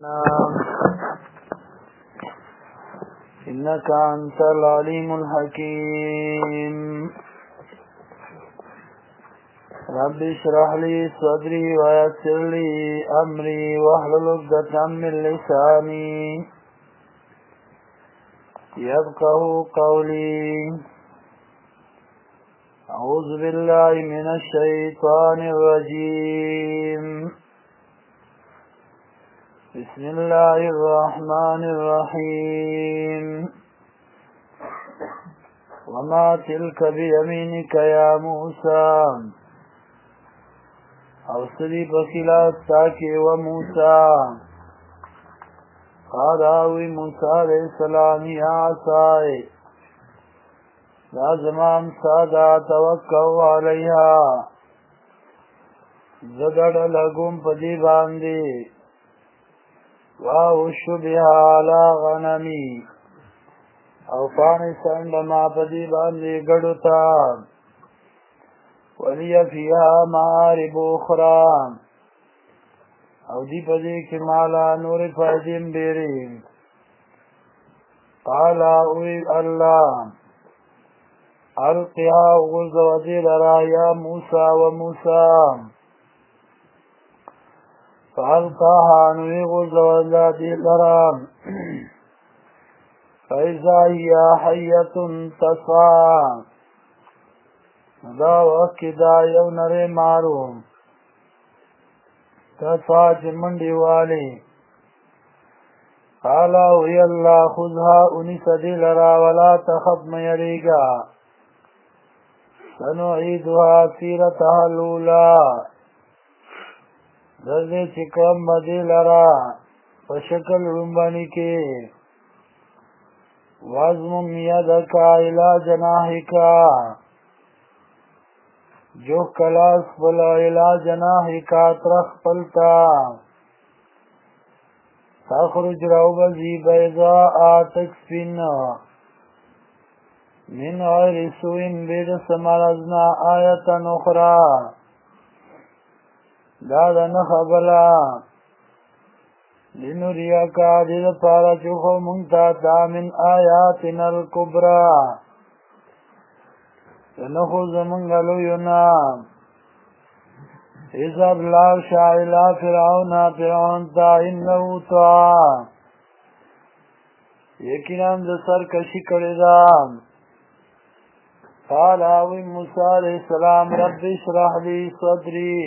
إنك أنت العليم الحكيم رب اشرح لي صدري ويسر لي أمري واحلل عقدة من لساني يفقهوا قولي أعوذ بالله من الشيطان الرجيم بسم الله الرحمن الرحيم وما تلك بيمينك يا موسى أوصلي بخلاف تاكي وموسى قال آوي موسى عليه السلام يا عصاي لا زمان سادا توقعوا عليها زدد لكم پدی باندی وَأَوْشُ بِهَا عَلَى غَنَمِي او پانی سنڈ ما پدی باندی گڑتا وَلِيَ فِيهَا مَعَارِبُ أُخْرَى او دی پدی کمالا نور فائدیم بیریم قال اوی اللہ القها غرز وزیر را یا موسیٰ و موسیٰ فألقاها نوی غرز وزادی لرام فإذا هي حية تسعى دا وقت دا یو نرے معروم تسعى چمنڈی والی قالا وی اللہ خذها انیس دی لرا ولا تخف میریگا سنعیدها سیرتها الاولا دردی چکم بدی لرا پشکل رنبانی کی وازم یدکا الى جناحکا جو کلاس بلا الى جناحکا ترخ پلتا تخرج روبزی بیضاء تکسفین من غیر سوء بید سمرزنا آیتا نخرا دادا نخبلا لنریاکا دید پارا چوخو منتاتا من آیاتنا الکبرى نخو زمنگلو ینام اذهب لاشا الى فرعون فرعون تا انہو تا یقیناً د سرکشی کردام قال آوی موسیٰ علیہ السلام رب اشرح لی صدری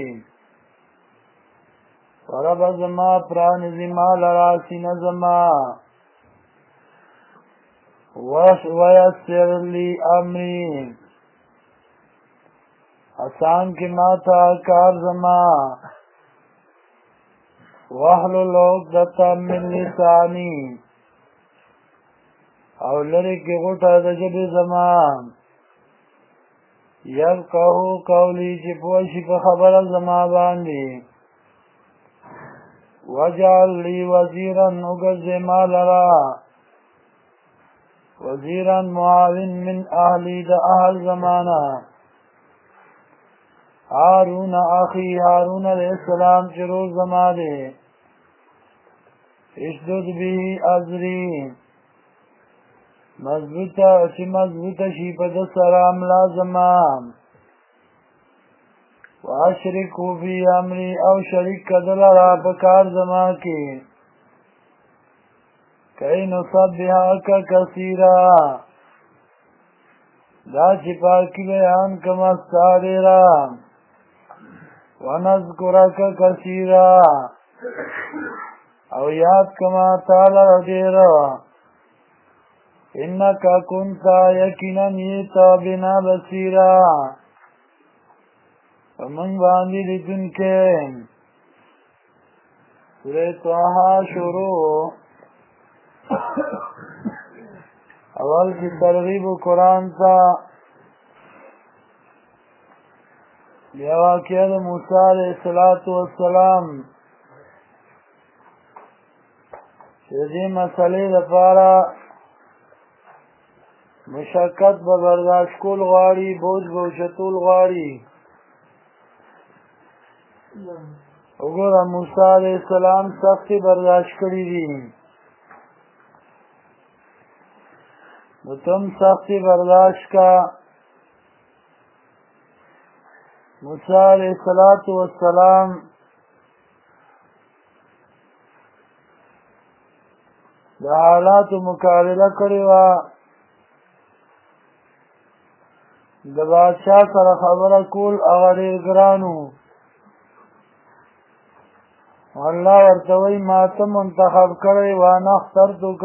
ورب زما پران زما لراسی نزما ویسر لی امری آسان کی ماتا کار زما وحلل عقدۃ من لسانی او لری کی غټه د ژبې زما یفقهوا قولی چې پوه شي په خبره زما باندې وجعل لی وزیرا اگرزی مالرا وزیرا معاون من اهلی دا اهل زمانا هارون اخی هارون علیہ السلام چرو زمانے اشدد بھی ازری مضبوطا شیپد سرام لازمان واشرکو فی امری او شریک کدل را پکار زما کی کئی نصبحاک کثیرا دا چپاکی بیان کمستاری را ونذکرک کثیرا او یاد کما تالا دیرا انکا کنتا یقینا نیتا بنا بصیرا ومن باندی لیکن کے سورہ طٰہٰ شروع اول کی ترغیب قرآن تا یہ واقعہ موسیٰ علیہ السلام شدی مسئلے دپارا مشقت ببرداشت کول غواړي بوج بوشتول غواړي وګوره موسی علیه السلام سختې برداشت کړي دي نو تم سختې برداشت کا موسی علیه السلام د حالاتو مقابله کړې وه د بادشاه سره خبره کول هغه ډېر ګران و الله ورته وایي ما ته منتخب کړی وانا اخترتک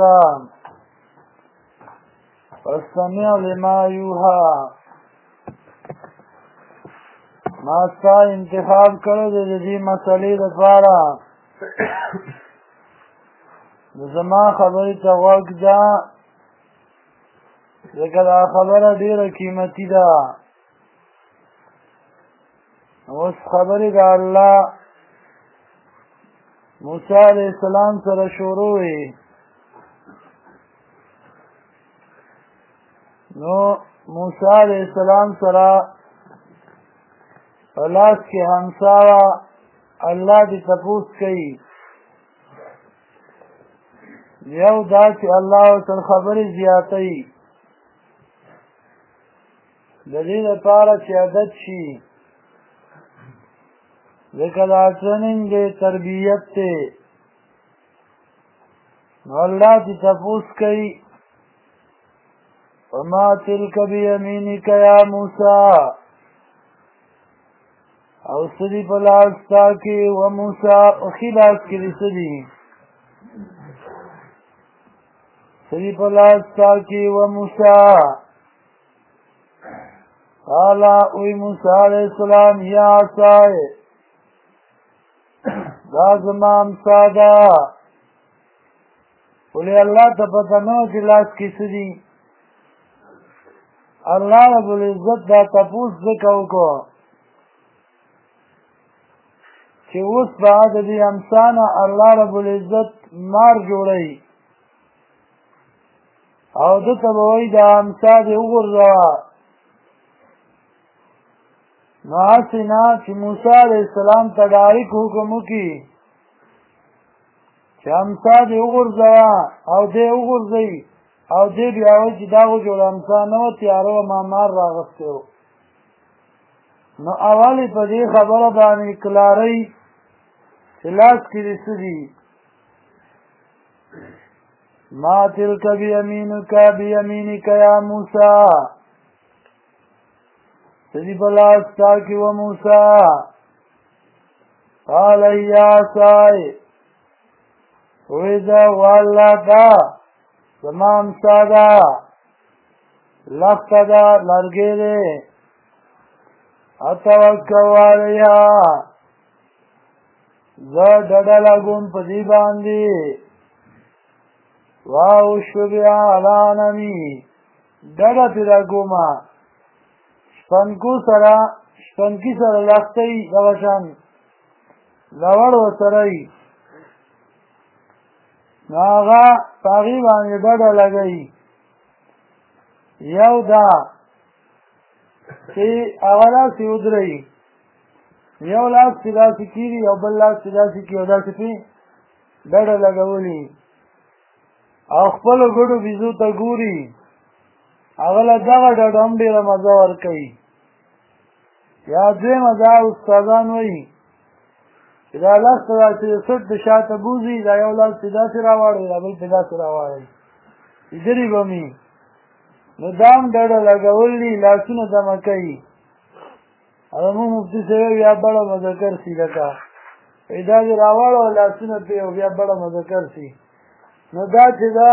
فاستمع لما یوحی ما ستا انتخاب کړی دی د دې مسلې دپاره نو زما خبرې ته غوږ ده ځکه دا خبره ډېره قیمتي ده اوس خبرې د الله موسی علیه السلام سره شروع وې نو موسی علیه السلام سره په لاس کې همسا وه الله دې تپوس کوي یو دا چې الله ورته خبرې زیاتوي د دې لپاره چې عادت شي ځکه دا ټریننګ دی تربیت دی نو الله دې تپوس کوي وما تلک بیمینک یا موسی او څه دي په لاس ستا کې و موسی ښي لاس کې دې څه دي څه دي په لاس ستا کې و موسی قال اوی موسی علیه السلام یا عصای دا زما امسا ده ولې الله ته پته نه وه چې لاس کې څه دي الله رب العزت دا تپوس ځکه وکړو چې اوس به د دې امسا نه الله رب العزت مار جوړوي او ده ته به وایي دا امسا دې وغورځوه نو هسې نه چې موسی علیه السلام ته ډایرک حکم وکړي چې امسا دې وغورځوه او دې وغورځوي او دې بیا وایي چې دا وجوړه امسا نه وه تیاره وه ما مار راغستی و نو اول یې په دې خبره باندې کلارۍ چې لاس کې دې څه دي ما تلک بیمینک یا موسی سدی بلاس تاکی و موسیٰ قال یا عصای ویدہ واللہ تا زمان سادا لخت دا لرگے دے اتوکو علیہ زر ڈڈا گم پدی باندی واوشو بیا علانمی ڈڈا پیدا گوما شپنکی سره لختی دغشان لوړ وسرهی نو هغه په هغې باندې ډډه لګوي یو دا چې هغه لاس یې ودروي یو لاس چې داسې کېږي یو بل لاس چې داسې کېږي او داسې پې ډډه لګولي او خپلو ګډو بیزو ته ګوري هغه له دغه ډډه هم ډېره مزه ورکوي یا دویمه دا استادان وایي چې دا لاس ته داسې د سټ د شاته بوځي دا یو لاس چې داسې راواړوي دا بل پې داسې راواړوي لیدلي به مې نو دا هم ډډه لګول دي لاسونه دمه کوي او زموږ مفتي صاحب بیا بړه مذکر سي لکه وایي دا دې راواړوه لاسونه پې او بیا بړه مذکر سي نو دا چې دا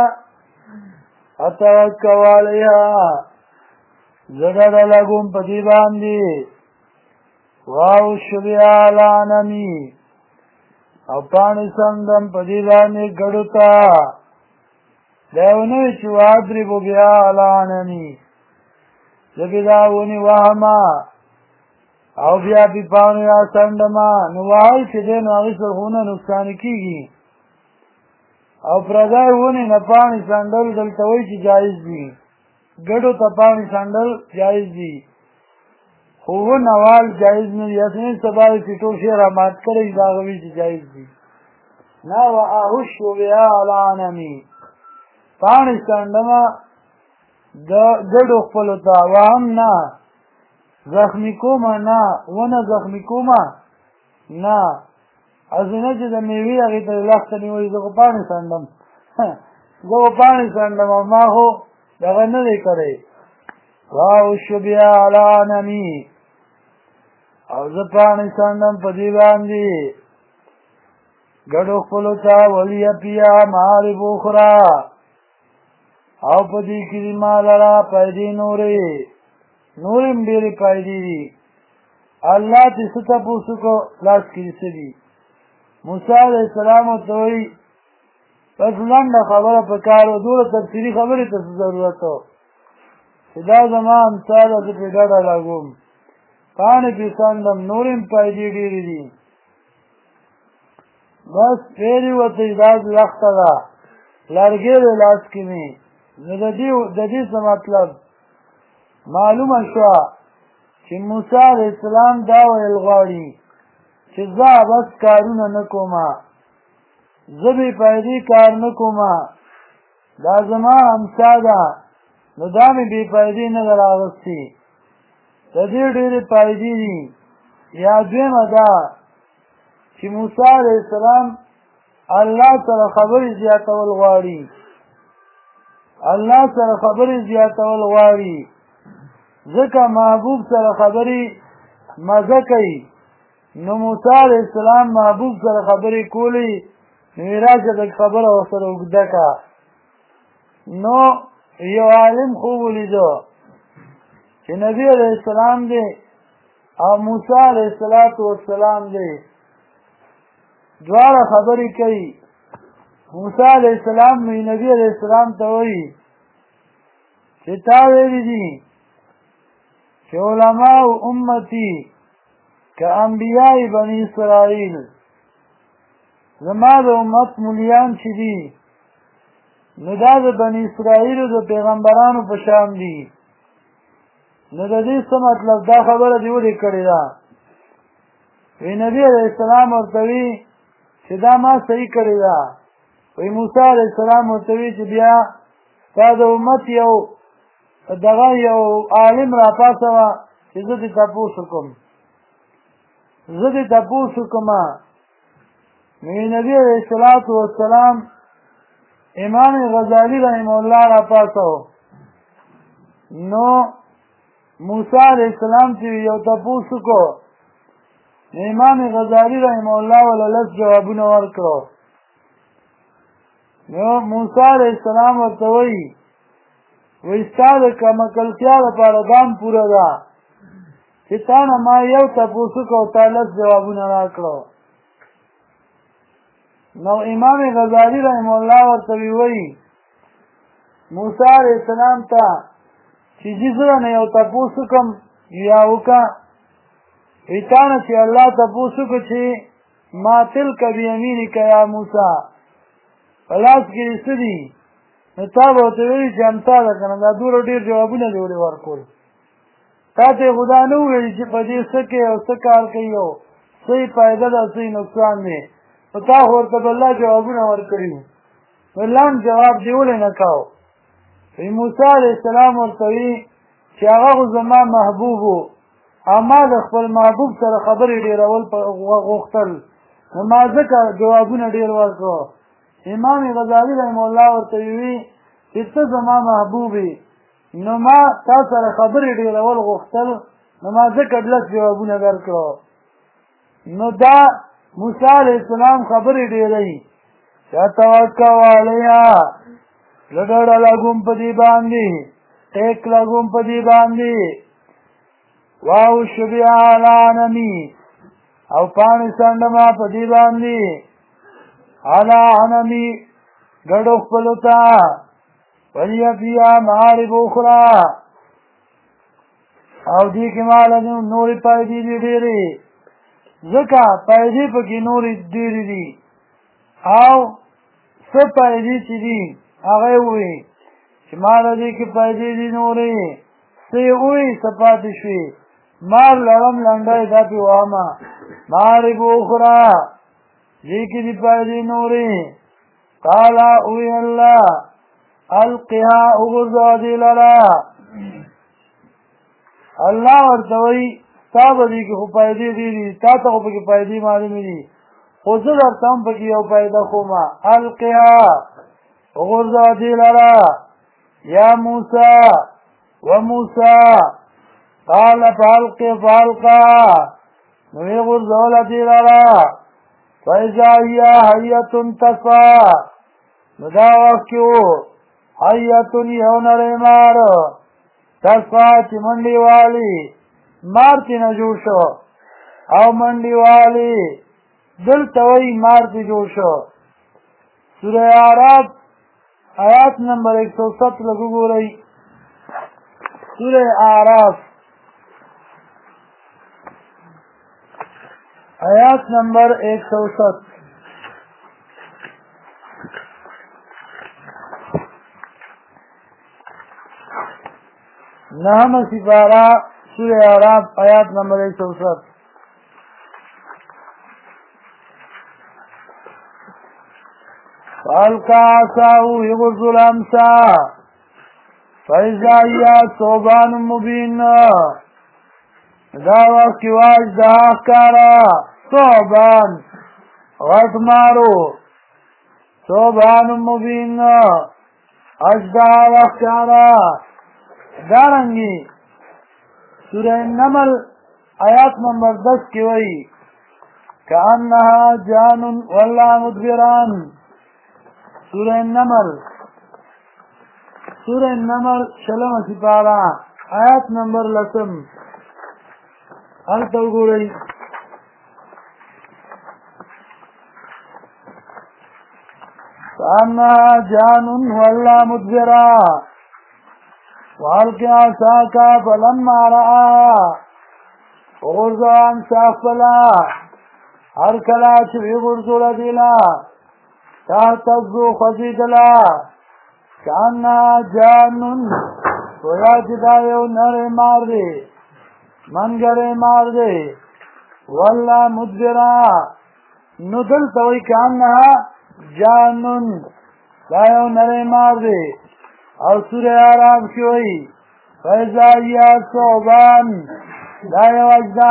اتوکل علیها زه ډډه لګوم په دې باندې واوشو بیا علی نمی او پاڼې سمدم په دې باندې ګډو ته دا یو نه وي چې وادربو بیا علی نمی زه بې دا ونیوهمه او بیا بې پاڼې راڅنډمه نو وهل چې دی نو هغې سره خو نه نقصانې کېږي او پردای ونې نه پاڼې څنډل دلته وایي چې جایز دي ګډو ته پاڼې څنډل جایز دي خو نوال جایز نه دی اسنه سبا چې ټول شی را مات کړی دا غوي چې جایز دي نا واهش بیا علانمی پانی سندما گډو خپل تا وام نه زخمی کوما نه ونه زخمی کوما نه ازنه چې د میوې هغه ته لخت نیوي زه پانی سندم زه پانی سندم ما هو دغه نه دی کړی واهش بیا علانمی او زه پانی سندم په دی باندې گڑو خپلوتا ولی پیا معارف اخرى او پدی کلی مالرا پیدی نورم دیری پیدی دی اللہ تی ستا پوسو کو لاس کی سدی موسیٰ علیہ السلام توئی پس لنڈ خبر پکارو دور تفسیری خبری تس ضرورتو صدا زمان سالا سپی ڈاڑا لگوم پانی پیساندم نورم پیدی دیری دی بس پیری و تجداد لخت دا لرگی دے لاس کی میں ددی سے مطلب معلوم شوا چی موسیٰ علیہ السلام داوی الغاری چی زا بس کارون نکوما زبی پیدی کار نکوما دا زمان همسا دا ندامی بی پیدی نگر آغستی ددی دیر پیدی دی یادویم دا چې موسی علیہ السلام الله سره خبرې زیاتول غواړي الله سره خبرې زیاتول غواړي ځکه محبوب سره خبرې مزه کوي نو موسی علیہ السلام محبوب سره خبرې کولی نو راځه د خبره ورسره اوږده کا نو یو عالم خوب ولیدو چې نبی علیہ السلام دی او موسی علیہ السلام دی دوارا خبری کئی موسیٰ علیہ السلام میں نبی علیہ السلام تاوئی چتاویلی دی کہ علماء امتی کا انبیاء بنی اسرائیل زمان امت ملیان چی دی نداد بنی اسرائیل دا پیغمبرانو پشام دی ندادی سا مطلب دا خبر دیولی کردی دا وی نبی علیہ السلام ورطوی چې دا ما صحیح کړی دا وی موسی علیہ السلام ورته چې بیا ستا د امت یو دغه یو عالم را پاسوه چې زه دې تپوس وکړم نو نبي علیہ الصلاة والسلام امام غزالی رحمه الله را پاسو نو موسی علیہ السلام چې یو تپوس وکړو امام غزالی رحمه الله ولا لس جوابونه ورکړو نو موسی علیہ السلام ورته وایي وایي ستا د کمکلتیا لپاره دام پوره ده چې تا نه ما یو تپوس وکړو تا لس جوابونه راکړو نو امام غزالی رحمه الله ورته وایي موسی علیہ السلام ته چې زه نه یو تپوس وکړم یا وکړه ایتانا چی اللہ تپوسو کو چی ما تلک بیمینی که یا موسیٰ پلاس کی رسدی نتاب ہوتے ویلی چی امتا دا کنن دا دور دیر جوابونه دیولی ورکول تا تے خدا نو ویلی چی پدی سکے او سکار کئی ہو سی پایده دا سی نقصان دے تا خورتا باللہ جوابونه ورکلیو واللہم جواب دیولی نکاو وی موسیٰ علیہ السلام ورطوی چی آغا زمان محبوبو اما د خپل محبوب سره خبرې ډیرول غوښتل نو ما ځکه جوابونه ډیر ورکړو امام غزالی رحمه الله ورته وی چې ته زما محبوبې نو ما تا سره خبرې ډیرول غوښتل نو ما ځکه لږ جوابونه درکړو نو دا موسی علیہ السلام خبرې ډیرې چې توکل علیها لګړه لګوم په دې باندې ټیک لګوم په دې باندې واو شبیا علانمی او پانی سندما پدی باندی علانمی گڑو خپلوتا ولی بیا معارف اخرى او دی که مالا نوری پایدی دی دیری زکا پایدی پکی نوری دیری دی او سب پایدی چی دی آغای ہوئی چی مالا دی که پایدی دی نوری سی ہوئی سپاتی شوی مار لرم لنډای دا پی واما مارب اخرى لیکی دی پایدی نوری قالا اوی اللہ القها اغرزا دی لرا اللہ ورطوئی تا بدی که خو پایدی دیدی تا تا خو پکی پایدی معلومی دی خوزد ارتم پکی یو پایده خوما القها اغرزا دی لرا یا موسیٰ و موسیٰ قال فالقا نوی غرزول دی لرا فیضا یا حیتن تسا ندا وقتیو حیتن یو نریمار تسا چی منڈی والی مارتی نجوڑ شو او منڈی والی دل توئی مارتی جوڑ شو سورہ اعراف آیات نمبر 107 لگو گو رہی سورہ اعراف آیات نمبر 107 نام سپارہ سورہ اعراف آیات نمبر 107 فالقا عصاه يغرز الامسا فاذا هي ثوبان مبين دا وقت واج دا کارا ثوبان غٹ مارو ثوبان مبین اجدا وقت کارا دارنگی سورہ نمل آیات نمبر 10 کی وئی کانہا جان واللہ مدبران سورہ نمل شلم سپارہ آیات نمبر 10 هلته وګورئ فأنها جان ولا مدبرا والقى عصاك فلما رأى غرزا سافلا هر کلا چې غرزو لدیلا تهتزو خزیدلا كأنها جان ویا چې دا یو نری مار دی منگرے مار دے واللہ مدبرا ندل توی کانہا جانن دایو نرے مار دے اور سورہ اعراف کی ہوئی فیضا صوبان دایو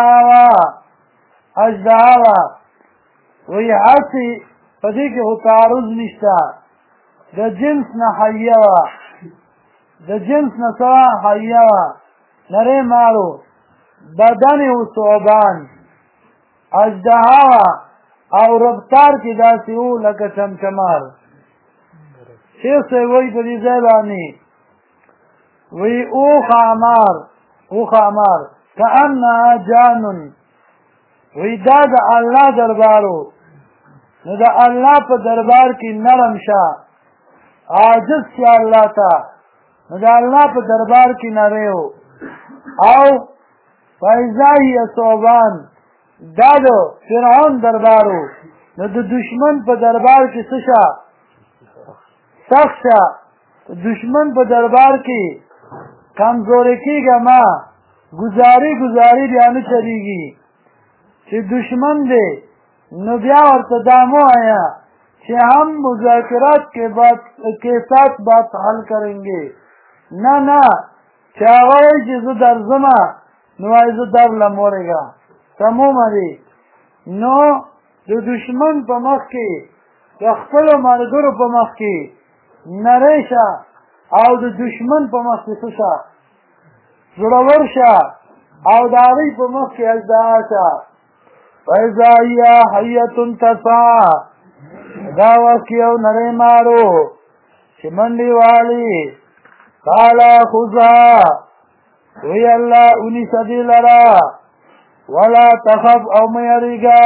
اجدہاوا وی حاسی پدی کے تعارض نشتا دا جنس نا حیوا دا جنس نا سوا حیوا نرے مارو بدن و صوبان اجدہا او رفتار کی داسی او لکا چمچمار شیخ سے وہی پدی زیبانی وی اوخ آمار کأنہا جانن وی دا اللہ دربارو دا اللہ پا دربار کی نرم شا عاجز شا اللہ تا دا اللہ پا دربار کی نریو او فیضائی صوبان دادو فرعون دربارو نو دو دشمن پا دربار کی سشا سخت شا دشمن پا دربار کی کمزوری کی گا ما گزاری بیانو چلیگی چی دشمن دے نو بیا ورتدامو آیا چی ہم مذاکرات کے ساتھ بات حل کریں گے نا چاوئی چیزو در زما نوائزو در لمورے گا تموم دی نو دو دشمن پا مخ کی دو اخفل و مرگر پا مخ کی نریشا او دو دشمن پا مخ کی سوشا زرورشا او داری پا مخ کی ازدہاشا فیضائی حیتن تسا داوہ کیو نرے مارو چمنڈی والی قالا خوزا وی اللہ انی صدی لرا ولا تخف او میریگا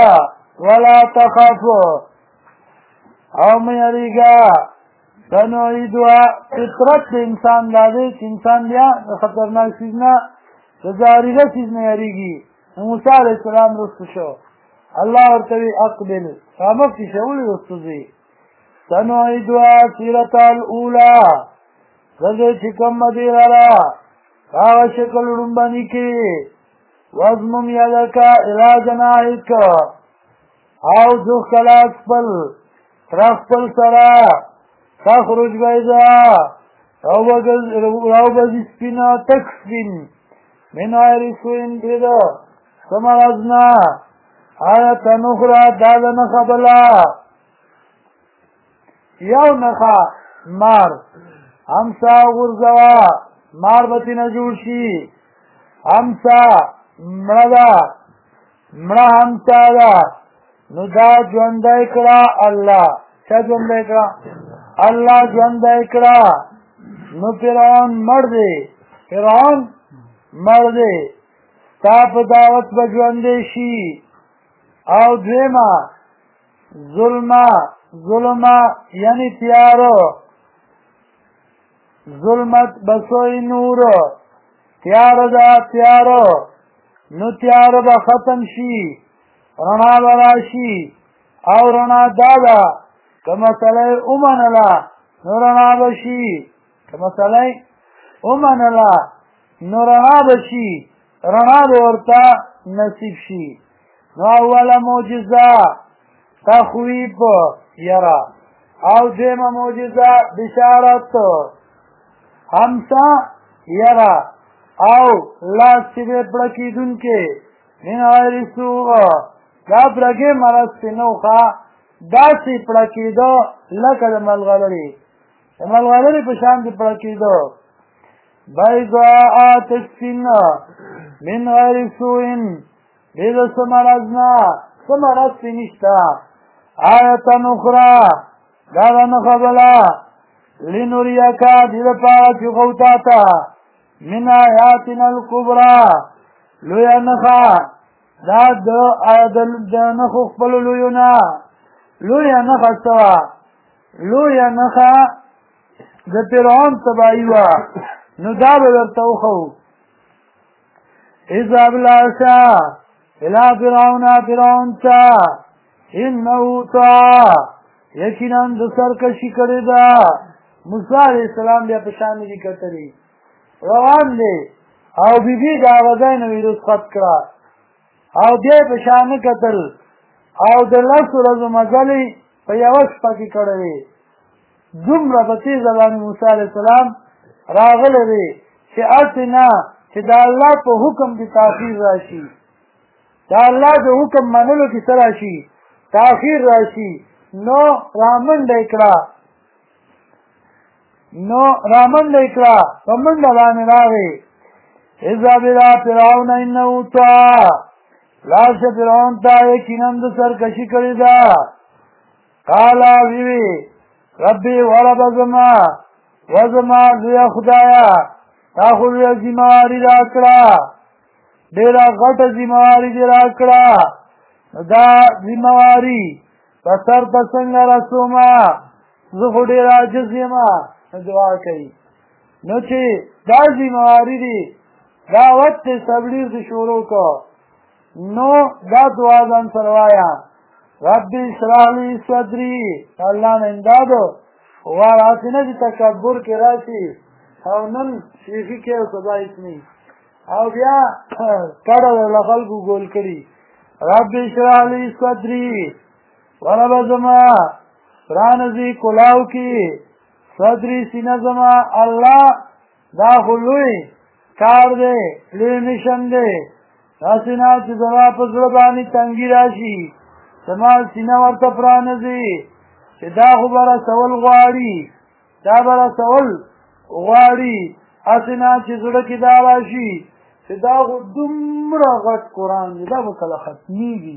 سنعیدها فطرت انسان دادے انسان بیا خطرناک چیزنا زاریده چیز نیریگی موسیٰ علیہ السلام رسو شو اللہ ورطوی اقبل خامفتی شولی رسو زی سنعیدها سیرت الاولا رضی چکم مدیر را کاغ شکل رنبانی کی وضمم یدک الی جناحک او ځوخ کلاس خپل تر خپل سره تخرج بیضا راوبځي سپینه تک سپین من غیر سوء بید څه مرض نه آیة نخرى دا د نښه بله یو نښه مار همسا غورځوه مار به ترېنه جوړ شي همسا مړه ده مړه همسا ده نو دا ژوندی کړه الله چا ژوندی کړه الله ژوندی کړه نو فرعون مړ دی فرعون مړ دی ستا په دعوت به ژوندی شي او دویمه ظلمه یعنی تیارو ظلمت بسوی نور تیارو دا تیارو نو تیارو به ختم شي رڼا به راشي او رڼا دا ده که مسله یې ومنله نو رڼا به شي که مسله یې ومنله نو رڼا به شي رڼا به ورته نصیب شي نو اوله معجزه تخویب یرا او دیمه معجزه بشارت همسا یرا او لاس چې دی پړکېدونکې من غیر سوء دا پړکې مرض چې نه وښه داسې پړکېده لکه د ملغلرې د ملغلرې په شان دې پړکېده بیضاء تسپین من غیر سوء دې د څه مرض نه څه مرض پې نشته آیة اخرى دا د نښه بله لنریک دې دپاره چې ښو تا ته من آیاتنا الکبرى لویه نښه دا د نښو خپلو لویو نه لویه نښه څه وه لویه نښه د فرعون تباهي وه نو دا به درته وښو اذهب لاړشه الى فرعون ته انه طغى یقینا د سرکشي کړې ده موسی علیه السلام بیا په شان دي کتلي روان دی او بیبي د هغه ځای نه ویې رخصت کړه او بیا یې په شانه کتل او د لسو ورځو مزلې په یوه شپه کې کړی وې دومره په تېزه باندې موسی علیه السلام راغلی دی چې هسې نه چې د الله په حکم کې تاخیر راشي د الله د حکم منلو کې څه راشي تاخیر راشي نو رامنډه یې کړه په منډه باندې راغی اذهب الى فرعون انه طغى لاړ شه فرعون ته یقینا د سرکشي کړې ده قال وی ربي ورب زما لویه خدایه تا خو لویه ذمهواري راکړه ډېره غټه ذمهواري دې راکړه دا ذمهواري په سر په څنګه رسومه زه خو ډېر عاجز یم دعا کوي نو چې دا ذمهواري دي دا وخت صبریر دې شروع کړه نو دا دعا ځان سره وایه ربي اشرح لي صدري الله نه امداد وغواړه نه چې تکبر کې راشي او نن شیخي کې او سبا اسمي او بیا کډه له خلکو ګول کړي ربي اشرح لي صدري ورب زما پرانځي کلاو کې صدري سینه زما الله دا خو لوی کار دی لوی مشن دی داسې نه چې زما په زړه باندې تنګي راشي زما سینه ورته پرانځي چې دا خو به رسول غواړي هسې نه چې زړه کې دا راشي چې دا خو دومره غټ قرآن دی دا به کله ختمېږي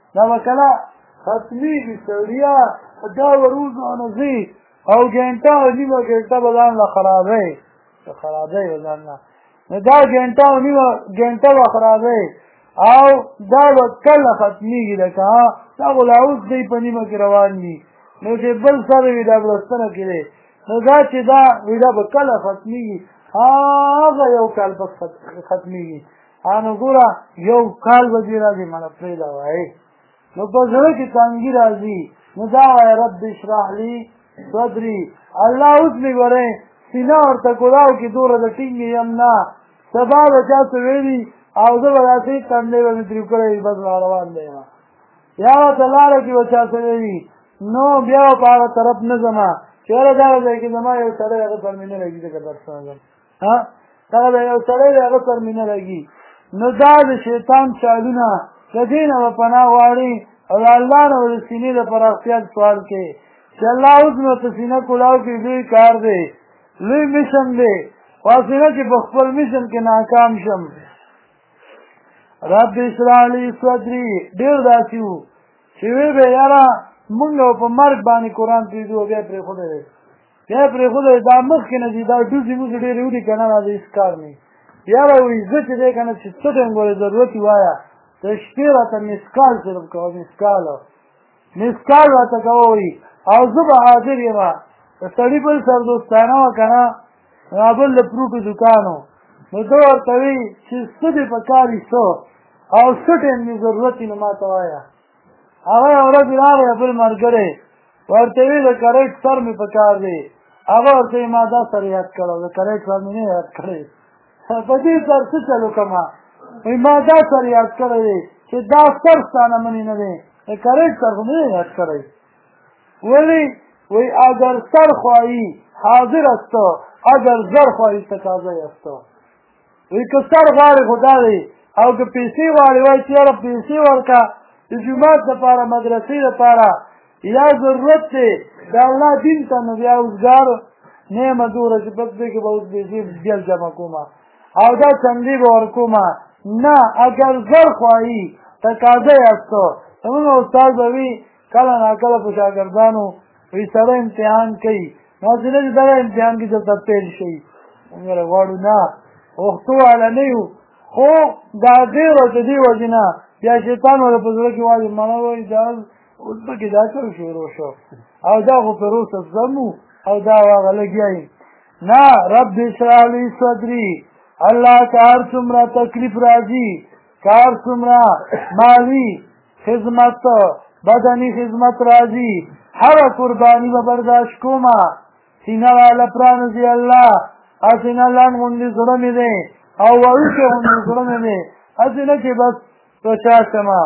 سړیا دا وروزانه ځي او ګنټه او نیمه ګنټه به ځان له خرابوي ځان نه نو دا ګنټه او نیمه ګنټه به خرابوي او دا به کله ختمېږي لکه دا خو لا اوس دی په نیمه کې روان دي نو چې بل سره وي دا بلستنه کې دی نو دا چې دا وي دا به کله ختمېږي هغه یو کال پس ختمېږي نو ګوره یو کال به دې راځي ماله پرېږده وایي نو په زړه کې تنګي راځي نو دا وایه رب اشرح لي صدري الله اوس مې ګورئ سینه ورته کلاو کې دومره د ټینګې یم نه سبا به چا څه ویلي او زه به داسې تندی به مې ترې کړی بس را روان دی یا ورته لاره کې به چا سره وي نو بیا په هغه طرف نه ځمه چې یاره دغه ځای کې زما یو سړی هغه سر مې نه لګي ځکه درس نه ځم دغه یو سړی دی هغه سر مې نه لګي نو دا د شیطان چالونه د دې نه به پناه غواړي او د الله نه به د سینې د پراختیا سوال کوي چې الله اوس نو ته سینه کولاو کې لوی کار دی لوی میشن دی خو سینه چې په خپل میشن کې ناکام شم رب اشرح لي صدري ډېر داسې وو چې وی به یاره مونږ په مرګ باندې قرآن پرېږدو بیا پرېښودی دی بیا پرېښودی دا مخکې نه دي دا ډوزې موزې ډېرې وړي که نه دا د هېڅ کار نه یاره وایي زه چې دی که نه چې څه ټایم ګورې ضرورت یې وایه د شپې راته مسکال صرف کوه مسکال راته کوه وایي او زه به حاضر یم د سړي بل سر دوستانه وه که نه بل د فروټو دوکان و نو ده ورته وایي چې څه دې په کار وي څه او څه ټایم دې ضرورت وي نو ما ته وایه هغه یو ورځ راغی بل ملګری ورته وایي د کریټ سر مې په کار دی هغه ورته وایي ما دا سر یاد کړی د کریټ سر مې نه یاد کړی په دې سر څه چل وکړمه وایي ما دا سر یاد کړی دی چې دا سر ستا نه منې نه دی د کریټ سر خو مې نه یاد کړی ولی وی اگر سر خواهی حاضر است اگر زر خواهی تقاضی است وی که سر غواړي خدا دی او که پیسې غواړي وایي چې یاره پیسې ورکړه د جومات لپاره مدرسې لپاره یا ضرورت دی د الله دین ته نو بیا اوزګار نه یم دوره چې بس دی کې به اوس پیسې بیا جمع کومه او دا چندې به ورکومه نه اگر زر خواهی تقاضی است زمونږ استاد به وي کله ناکله په شاګردانو وی سره امتحان کوي ناسې نه چې دغه امتحان کې دلته پیل شي موږ غواړو نه پښتو والا نه یو خو دا ډېر د دې وجې نه بیا شیطان ولا په زړه کې وایي مړه وایي دا اوس پکې دا څه شروع شو او دا خو پروسه زمو او دا هغه لګیایي نه رب اشرح لي صدري الله که هر څومره تکلیف راځي که هر څومره مالي خدمت بدني خدمت راځي هره قرباني به برداشت کومه سینه والا پرانځي الله سینه لنډ غوندې زړه مې دی او وړوکی غوندې زړه مې دی هسې نه چې بس تو چا شمه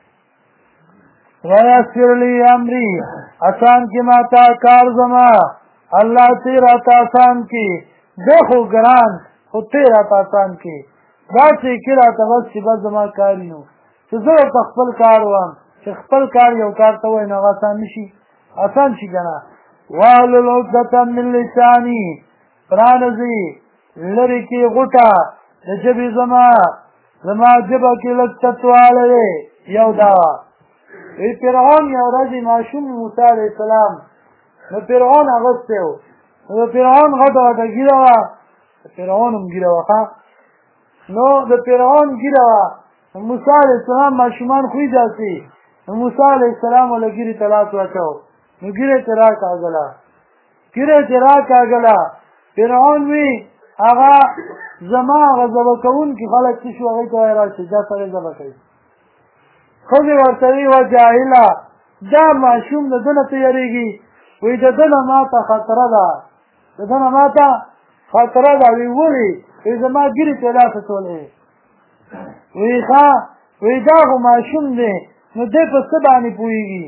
ویسر لی امری آسان کی ماتا کار زما الله تی راته آسان کی ده خو ګران خو تی راته آسان کی داسې کې راته بس چې بس زما کاري نو چې زه ورته خپل کار وم چې خپل کار یو کار ته وایي نو هغه آسان نه شي آسان شي که نه واحلل عقدة من لساني پرانځي لرې کې غوټه د ژبې زما ژبه کې لږ تتوالی دی یو دا وی فرعون یو ورځې ماشوم موسی علیه السلام نو فرعون اغوستی و نو د فرعون غټه غټه ږیره وه د فرعون هم ږیره وه نو د فرعون ږیره وه نو موسی علیه السلام ماشومان خوی داسې نو موسی علیه السلام وله ږیرې ته لاس واچو نو ږیره یې ترې راکاږله فرعون وی هغه زما هغه ذبح کوونکي خلک څه شو هغوی ته وایي راشئ دا سړی ذبح کوي ښځې ورته وی وه جاهله دا ماشوم د ده نه تیارېږي وایي د ده نه ماته خطره ده د ده نه ماته خطره ده وی ولې وایي زما ږیرې ته یې لاس اچولی وایي ښه وایي دا خو ماشوم دی نو دی په څه باندې پوهېږي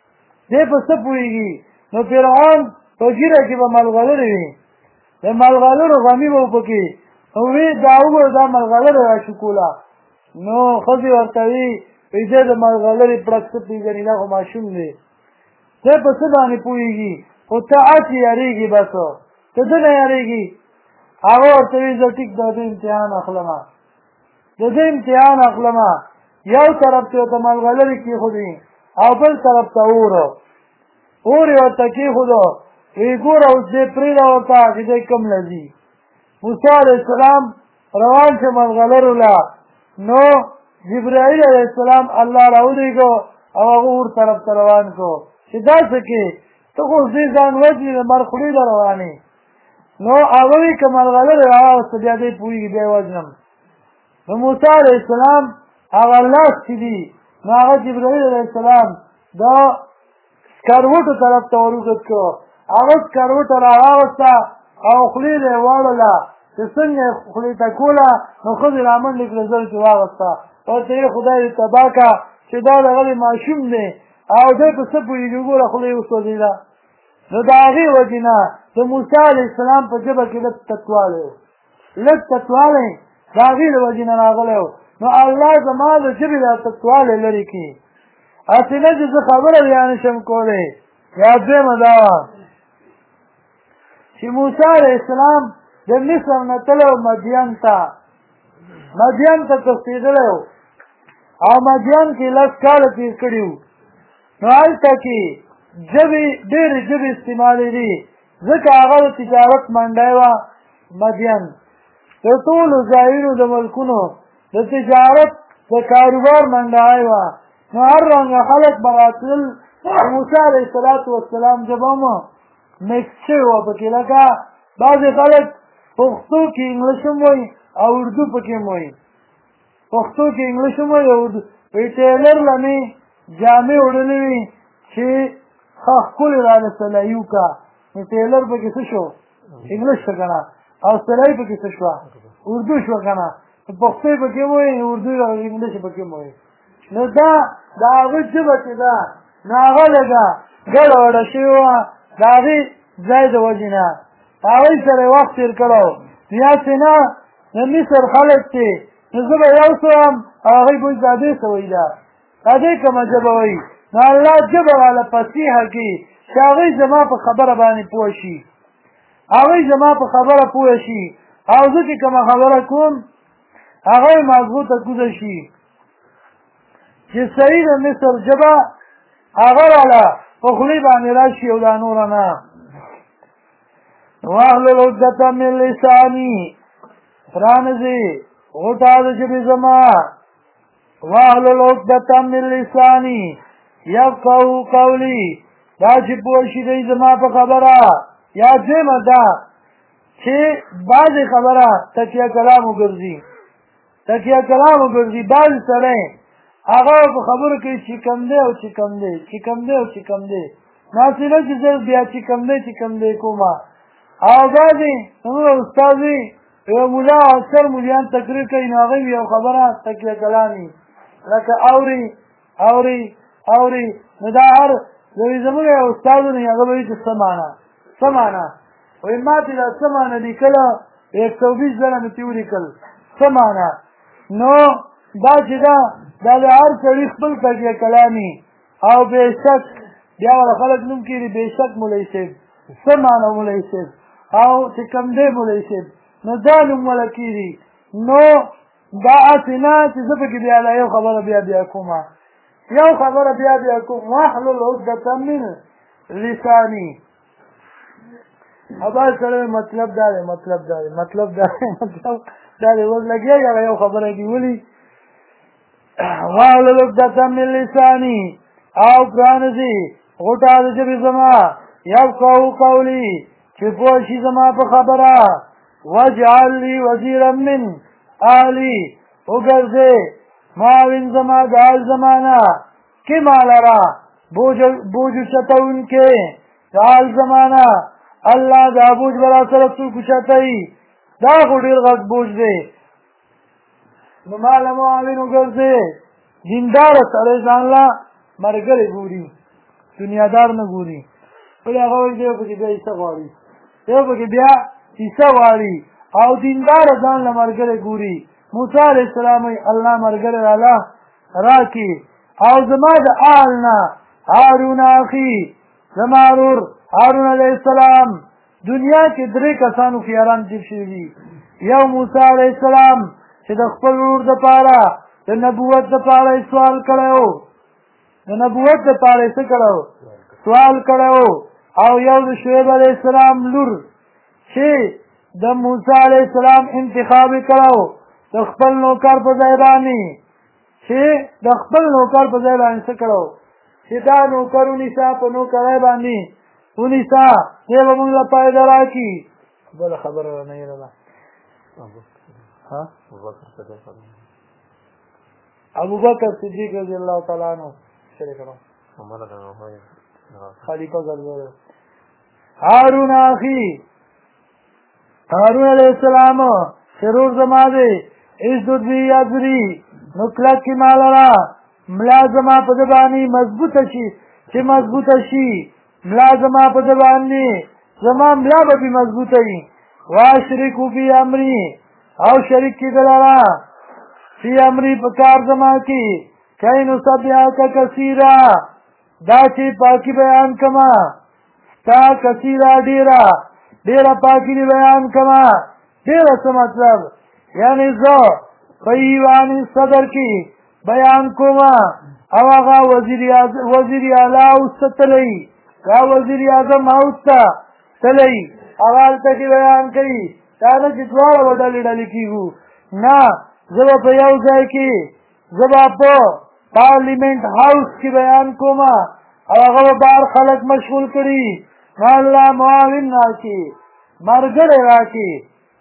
نو فرعون په ږیره کې به ملغلرې وي د ملغلرو غمي به پکې وی دا وګوره دا ملغلره راشکوله نو ښځې ورته وي دی د ملغلرې پړک څه پېژني دا خو ماشوم دی دی په څه باندې پوهېږي خو ته هسې یارېږي بس ته ده نه یارېږي هغه ورته وي زه ټیک د ده امتحان اخلمه یو طرف ته ورته ملغلرې کېښودې او بل طرف ته اور یې ورته کېښودو وی ګوره اوس دې پرېږده ورته چې دی کوم لځي موسی علیه السلام روان شه ملغلرو له نو جبرائیل علیه السلام الله راودېږو او هغه اور طرف ته روان کړو چې دا څه کې ته خو اوس دې ځان وژنې د مر خولې له روانې نو هغه وی که ملغلرې راوسته بیا دی پوهېږي بیا یې وژنم نو موسی علیه السلام هغه لاس چې دي نو هغه جبرائیل علیه السلام دا سکروټو طرف ته ور وګت کړو هغه سکروټه راواوسته او خولې له یې واړوله چې څنګه خولې ته کوله نو ښځې را منډې کړې زر چې واغسته ورته یې خدای دې تباه کا چې دا دغه دې ماشوم دی او دی په څه پوهېږي ګوره خوله یې وسوځېده نو د هغې وجې نه د موسی علیه السلام په ژبه کې لږ تتوالی و لږ تتوالی د هغې د وجې نه راغلی و نو الله زما د ژبې دا تتوالی لرې کړي هسې نه چې زه خبره بیا نشم کولی یا دویمه دا وه چې موسی علیه السلام د مصر نه تللی و مدین ته تښتېدلی و او مدین کې 10 کاله تېر کړي وو نو هلته کې ډېرې ژبې استعمالېدې ځکه هغه د تجارت منډی وه مدین د ټولو ځایونو د ملکونو د تجارت د کاروبار منډی وه نو هر رنګه خلک به راتلل موسی علیه السلام ژبه هم مکس شوې وه پکې لکه بعضې خلک پښتو کې انګلیش هم وایي او اردو پکې هم وایي پښتو کې انګلیش هم وایي او اردو وایي ټیلر له مې جامې وړلې وي چې ښه ښکلې رانه سلایي وکړه نو ټیلر پکې څه شو انګلیش شو که نه او سلایي پکې څه شوه اردو شوه که نه پښتو یې پکې هم وایي اردو او انګلیش یې پکې هم وایي نو دا د هغه ژبه چې ده نو هغه لږه ګډه وډه شوې وه د هغې ځای د وجې نه هغوی سره یې وخت تېر کړی و یاسې نه د مصر خلک چې نو زه به یو څه وم هغوی به دا دې څه وایي دا دې کومه ژبه وایي نو الله ژبه راله فصیحه کړي چې هغوی زما په خبره باندې پوه شي هغوی زما په خبره پوه شي او زه چې کومه خبره کوم هغه یې مضبوطه کوزه شي چې صحیح د مصر ژبه هغه راله په خولې باندې راشي او دا نوره نه واحلل عقدة من لساني پرانځي غوټه د ژبې زما واحلل عقدة من لساني یفقهوا قولي دا چې پوه شي دی زما په خبره یا دویمه دا چې بعضې خبره تکیه کلام وګرځي بعض سړی هغه په خبرو کې چې کم دی او چې کم دی ناسې نه چې زه بیا چې کم دی کومه او بعضې زموږ استاد وي یو ملا اکثر ملیان تقریر کوي نو هغوی یو خبره تکیه کلامي لکه اوري نو دا هر زموږ یو استاد دی هغه به وایي چې څه معنا وایي ما چې دا څه معنا لیکله 120 ځله مې ترې ولیکل څه معنا نو دا چې دا د هر سړي خپل تکیه کلامي او بېشک بیا والا خلک نوم کېږي بېشک مولوي صاحب څه معنا مولوي صاحب او چې کوم دی مولوي صاحب نو دا نوم وله کېږي نو دا هسې نه چې زه پکې بیا یو خبره بیا کوم واحلل عقدة من لساني ابا سره مطلب دا دی اوس لګېږه یو خبره دې ولي واحلل عقدة من لساني او پرانځي غوټه د ژبې زما یفقهوا قولي چې پوه شي زما په خبره واجعل لي وزیرا من اهلي وګرځې معاون زما د حال زمانه کې مالره بوج چتونکې د حال زمانه الله دا بوج برا سره څوک چتوي دا خو ډېر غټ بوج دی نو ماله معاون وګرځې دینداره سړی ځان له ملګری ګوري دنیادار نه ګوري ولې هغه وایي دی پکې بیا حصه غواړي او دینداره ځان له ملګری ګوري موسی علیه السلام وایي الله ملګری راله راکړي او زما د اهل نه هارون اخي زما ورور هارون علیه السلام دنیا کې 3 کسانو خیاران جیب شوي دي یو موسی علیه السلام چې د خپل ورور دپاره د نبوت دپاره یې سوال کړی و سوال کړی او یو د شعیب علیه السلام لور چې د موسی علیه السلام انتخاب یې کړی د خپل نوکر په ځای باندې څه کړی چې دا نوکر ونیسه په نوکرۍ باندې ونیسه دی به موږ له فایده راکړي بله خبره رانه هېره ده ابوبکر صدیق رضی الله تعالی عنه خلیفه ګرځولی هارون اخي هارون علیہ السلام شرور زما دی اشدد بی ازری نو کلک کی مالرا ملا زما په د باندې مضبوطه شي چې مضبوطه شي ملا زما په د باندې زما ملا به مضبوطه وي واشرکو فی امری او شریک کی دلرا فی امری په کار زما کې کای نو سبحانك کثیرا دا چې پاکی بیان کما تا کثیرا ډیره پاکی بیان کما ډیره څه مطلب یعنی زه په ایوانی صدر کې بیان کوما او هغه وزیر اعلی اوسته تللی دا وزیر اعظم اوسته تللی هغه هلته کې بیان کوي دا نه چې دواړه به ډلې کېږو نه زه به په یو ځای کې زه به په پارلیمنٹ هاوس کې بیان کوما او هغه به بار خلک مشغول کړي نو الله معاون راکړي ملګری راکړي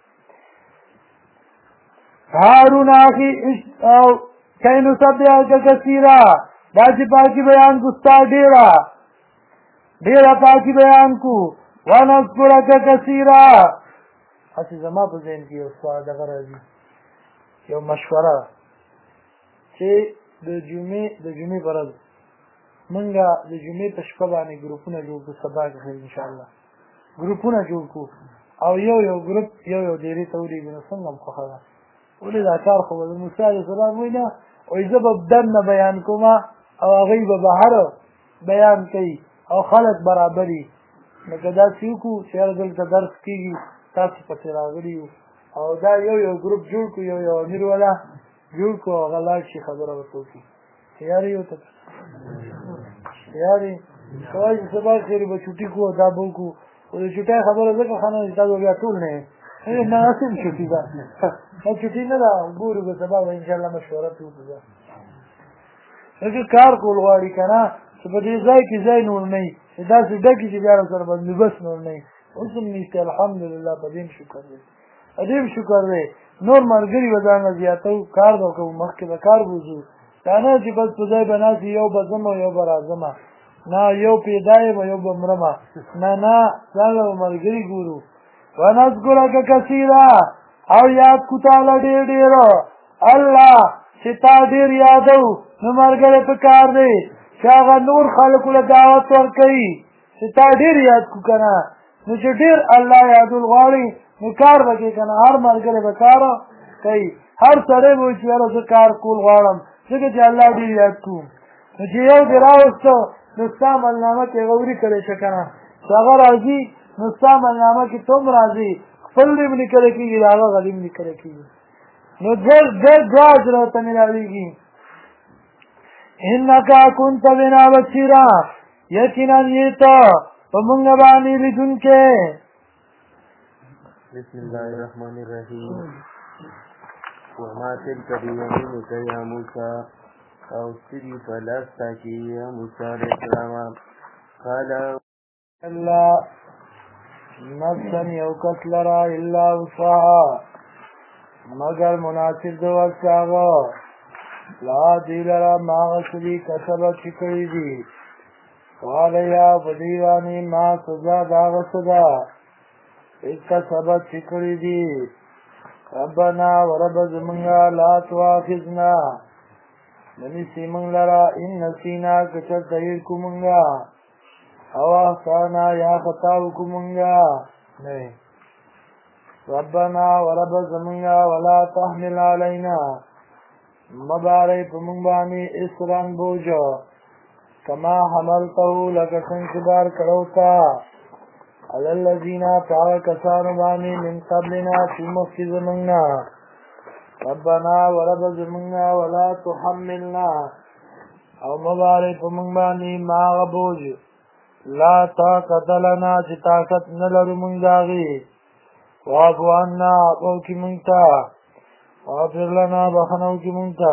هارون اخي کای نسبحک کثیرا دا چې پاکی بیان کو ستا ډیره پاکی بیان کو ونذکرک کثیرا اسی زما په ذهن کې یو سوال دغه راځي یو مشوره چې د جمعې پر ورځ منګه د جمعې په شپه باندې ګروپونه جوړ کړو سبا کې ان شاء الله ګروپونه جوړ کړو او یو ګروپ یو ډیرې توري نو څنګه مخه ده ولې دا کار خو د موسی علیه السلام وینا او زه به دنه بیان کوم او هغه به بهر بیان کوي او خلک برابري لکه دا سیکو چې دلته درس کېږي تاسو پسې راغلي او دا یو ګروپ جوړ کړو یو امیر والا جوړ کړو هغه لاړ شي خبره ورته وکړي تیارې یو ته تیارې کوای چې سبا خیر به چوټي کو دا به وکړو او د چوټۍ خبره ځکه ښه نه دا به بیا ټول نه مناسب چوټي ده چوټي نه ده ګورو به سبا به انشاءالله مشوره پرې وکړو لکه کار کول غواړي که نه چې په دې ځای کې ځای نور نه وي چې داسې ډکې چې بیا سره بندوبست نور نه وي اوس هم نشته الحمدلله په دې شکر دی په دې شکر دی نور ملګري به ځان زیاتو کار به کوو مخکې به کار بوځو دا نه چې بس په ځای به ناست یو به ځم او یو به راځمه نه یو پیدا یم یو به مرمه نه ځان به ملګري ګورو ونذکرک کثیرا او یاد کو تعالی ډېر الله چې تا ډېر یادو نو ملګری په کار دی چې هغه نور خلکو له دعوت ورکوي چې تا ډېر یاد کو که نه نو چې ډېر الله یادول غواړي نو کار به کوي که نه هر ملګری به کار کوي هر سړی به وایي چې یاره زه کار کول غواړم ځکه چې الله ډېر یاد کړو نو چې یو دې راوسته نو ستا عملنامه کې هغه ورلیکلی شه که نه چې هغه راځي نو ستا عملنامه کې ته هم راځي خپل دې هم لیکلی کېږي د هغه غلي هم لیکلی کېږي نو دوه اجره ورته ملاوېږي انک کنت بنا بصیرا یقینا یې ته په موږ باندې لیدونکی بسم الله الرحمن الرحیم وما تلك بيمينك يا موسى او سری فلستا کی یا موسی علیہ السلام قال الله نفسا یو کس لرا الا وسعها مگر مناسب د وخت هغه لا دی لرا ماغه سری کسبه چې کړي دي والیا بدیوانی ما سزا داغه سزا ایک کسبه چې کړي دي ربنا ورب زمنگا لا تواخذنا منی سیمنگ لرا ان نسینا کچر تغیر کمنگا او احسانا یا خطاو کمنگا نہیں ربنا ورب زمنگا ولا تحمل علینا مباری پمنگبانی اسران بوجو کما حملتو لکسن کبار کروتا علی الذین پاک کسانو بانی من قبلنا چومخ کی زمنگنا ربنا ورب زمنگنا ولا تحملنا او مباری پمنگبانی ما غبوج لا طاقت لنا چی طاقت نلر من داغی وعفو عنا عفو کی منتا وغفر لنا بخنو کی منتا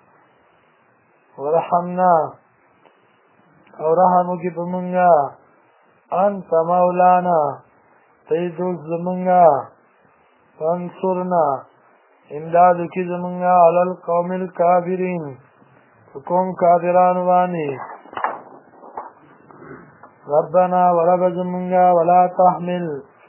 ورحمنا او رحمو کی پمنگا انت مولانا تیدوز زمنگا فانصرنا امداد کی زمنگا علی القوم الكافرین حکم کافران وانی ربنا ورب زمنگا ولا تحمل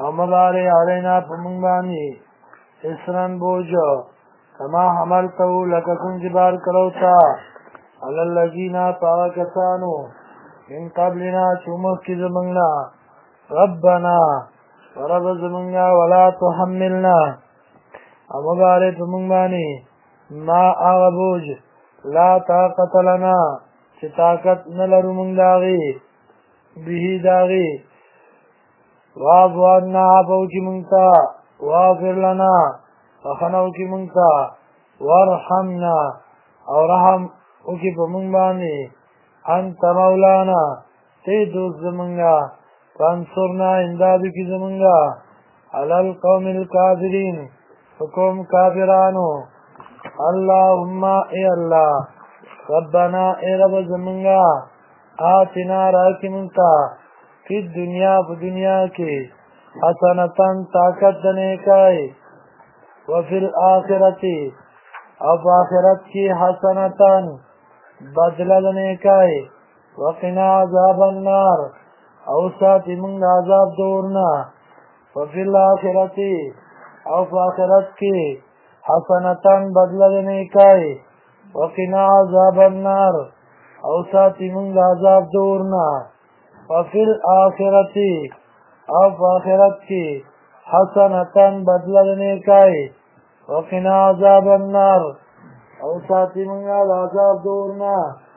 او مبارے علینا پمنگبانی اسرن بوجو کما حملتو لککن جبار کروتا علی اللذینا پاکسانو من قبلنا چومخ کی زمنگنا ربنا ورب زمنگا ولا تحملنا او مبارے پمنگبانی ما آغبوج لا طاقت لنا چه طاقت نلرو من داغی بهی داغی وعفواننا عفو کی منتا واغفر لنا فخنو کی منتا وارحمنا او رحم اکی پا منبانی انت مولانا تی دوست زمنگا فانصرنا اندادو کی زمنگا علی القوم الكافرین حکم کافرانو اللہم اے اللہ ربنا اے رب زمنگا آتنا راکی منتا فی الدنیا دنیا کی حسنتاً طاقت دنے کائی وفی الآخرتی اب آخرت کی حسنتاً بدل دنے کائی وقنا عذاب النار اوساتی منگ عذاب دورنا وفی الآخرتی اب آخرت کی حسنتاً بدل دنے کائی وقنا عذاب النار اوساتی منگ عذاب دورنا وفی الآخرتی اب آخرت کی حسنتاً بدل دنے کائی وقنا عذاب النار اوساتی منگ عذاب دورنا